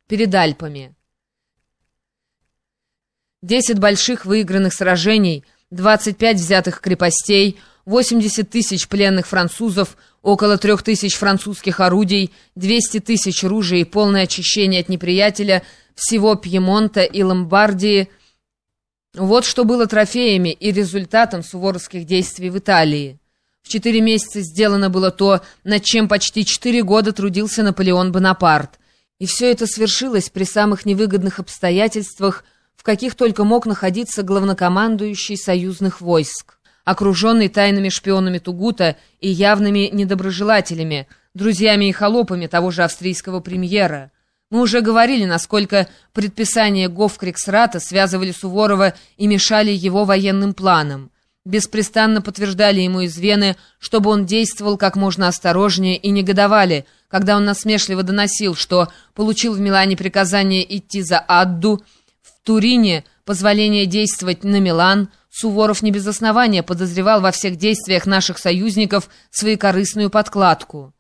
перед Альпами. 10 больших выигранных сражений, 25 взятых крепостей, 80 тысяч пленных французов, около 3000 французских орудий, 200 тысяч ружей и полное очищение от неприятеля всего Пьемонта и Ломбардии. Вот что было трофеями и результатом суворовских действий в Италии. В 4 месяца сделано было то, над чем почти 4 года трудился Наполеон Бонапарт. И все это свершилось при самых невыгодных обстоятельствах, в каких только мог находиться главнокомандующий союзных войск, окруженный тайными шпионами Тугута и явными недоброжелателями, друзьями и холопами того же австрийского премьера. Мы уже говорили, насколько предписания Гофкриксрата связывали Суворова и мешали его военным планам. Беспрестанно подтверждали ему из Вены, чтобы он действовал как можно осторожнее, и негодовали, когда он насмешливо доносил, что получил в Милане приказание идти за Адду, в Турине позволение действовать на Милан. Суворов не без основания подозревал во всех действиях наших союзников своекорыстную подкладку.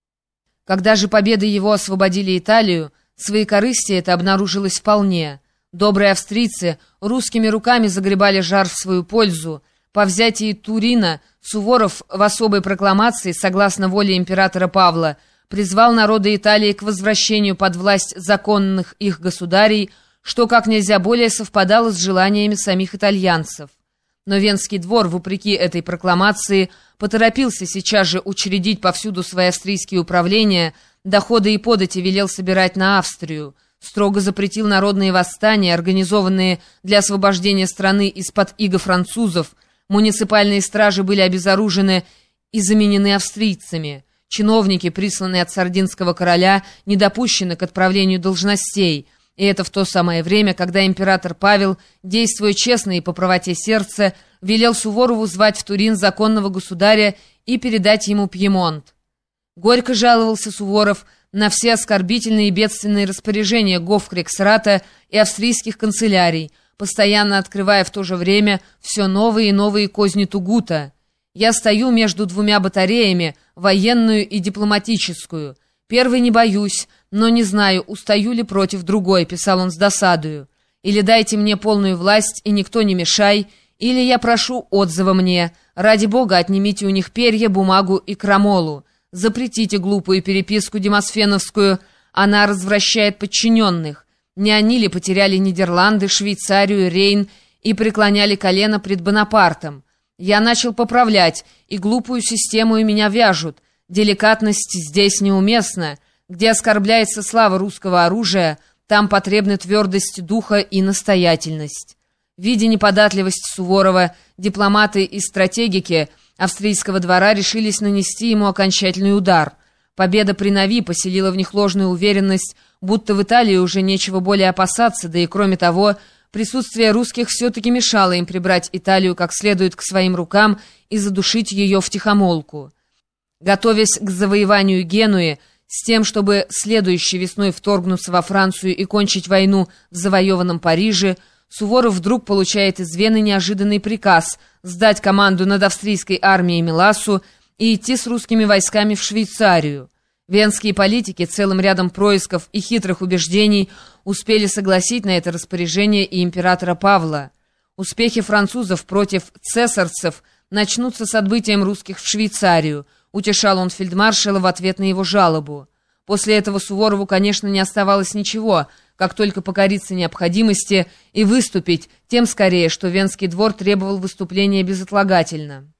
Когда же победы его освободили Италию, своекорыстие это обнаружилось вполне. Добрые австрийцы русскими руками загребали жар в свою пользу. По взятии Турина Суворов в особой прокламации, согласно воле императора Павла, призвал народы Италии к возвращению под власть законных их государей, что как нельзя более совпадало с желаниями самих итальянцев. Но Венский двор, вопреки этой прокламации, поторопился сейчас же учредить повсюду свои австрийские управления, доходы и подати велел собирать на Австрию, строго запретил народные восстания, организованные для освобождения страны из-под ига французов, муниципальные стражи были обезоружены и заменены австрийцами, чиновники, присланные от сардинского короля, не допущены к отправлению должностей. И это в то самое время, когда император Павел, действуя честно и по правоте сердца, велел Суворову звать в Турин законного государя и передать ему Пьемонт. Горько жаловался Суворов на все оскорбительные и бедственные распоряжения Гофкриксрата и австрийских канцелярий, постоянно открывая в то же время все новые и новые козни Тугута. «Я стою между двумя батареями, военную и дипломатическую. Первой не боюсь, но не знаю, устаю ли против другой», — писал он с досадою. «Или дайте мне полную власть, и никто не мешай, или я прошу отзыва мне. Ради бога, отнимите у них перья, бумагу и крамолу. Запретите глупую переписку демосфеновскую, она развращает подчиненных. Не они ли потеряли Нидерланды, Швейцарию, Рейн и преклоняли колено пред Бонапартом? Я начал поправлять, и глупую систему и меня вяжут. Деликатность здесь неуместна. Где оскорбляется слава русского оружия, там потребны твердость духа и настоятельность». Видя неподатливость Суворова, дипломаты и стратегики австрийского двора решились нанести ему окончательный удар. Победа при Нави поселила в них ложную уверенность, будто в Италии уже нечего более опасаться, да и кроме того, присутствие русских все-таки мешало им прибрать Италию как следует к своим рукам и задушить ее втихомолку. Готовясь к завоеванию Генуи, с тем, чтобы следующей весной вторгнуться во Францию и кончить войну в завоеванном Париже, Суворов вдруг получает из Вены неожиданный приказ сдать команду над австрийской армией Мелассу и идти с русскими войсками в Швейцарию. Венские политики целым рядом происков и хитрых убеждений успели согласить на это распоряжение и императора Павла. Успехи французов против цесарцев начнутся с отбытием русских в Швейцарию, утешал он фельдмаршала в ответ на его жалобу. После этого Суворову, конечно, не оставалось ничего, как только покориться необходимости и выступить, тем скорее, что Венский двор требовал выступления безотлагательно.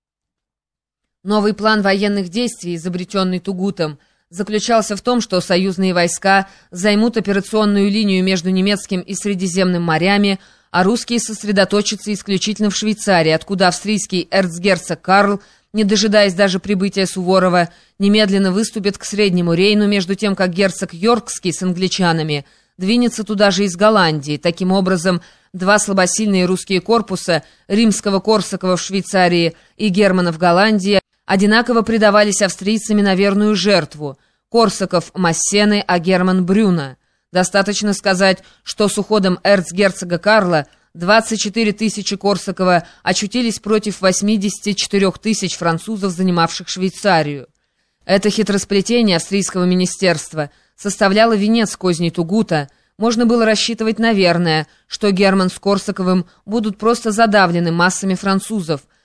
Новый план военных действий, изобретенный Тугутом, заключался в том, что союзные войска займут операционную линию между немецким и Средиземным морями, а русские сосредоточатся исключительно в Швейцарии, откуда австрийский эрцгерцог Карл, не дожидаясь даже прибытия Суворова, немедленно выступит к Среднему Рейну, между тем, как герцог Йоркский с англичанами двинется туда же из Голландии. Таким образом, два слабосильные русские корпуса, римского-корсакова в Швейцарии и Германа в Голландии, одинаково предавались австрийцами на верную жертву. Корсаков — Массены, а Герман — Брюна. Достаточно сказать, что с уходом эрцгерцога Карла 24 тысячи Корсакова очутились против 84 тысяч французов, занимавших Швейцарию. Это хитросплетение австрийского министерства составляла венец козней Тугута, можно было рассчитывать, наверное, что Герман с Корсаковым будут просто задавлены массами французов,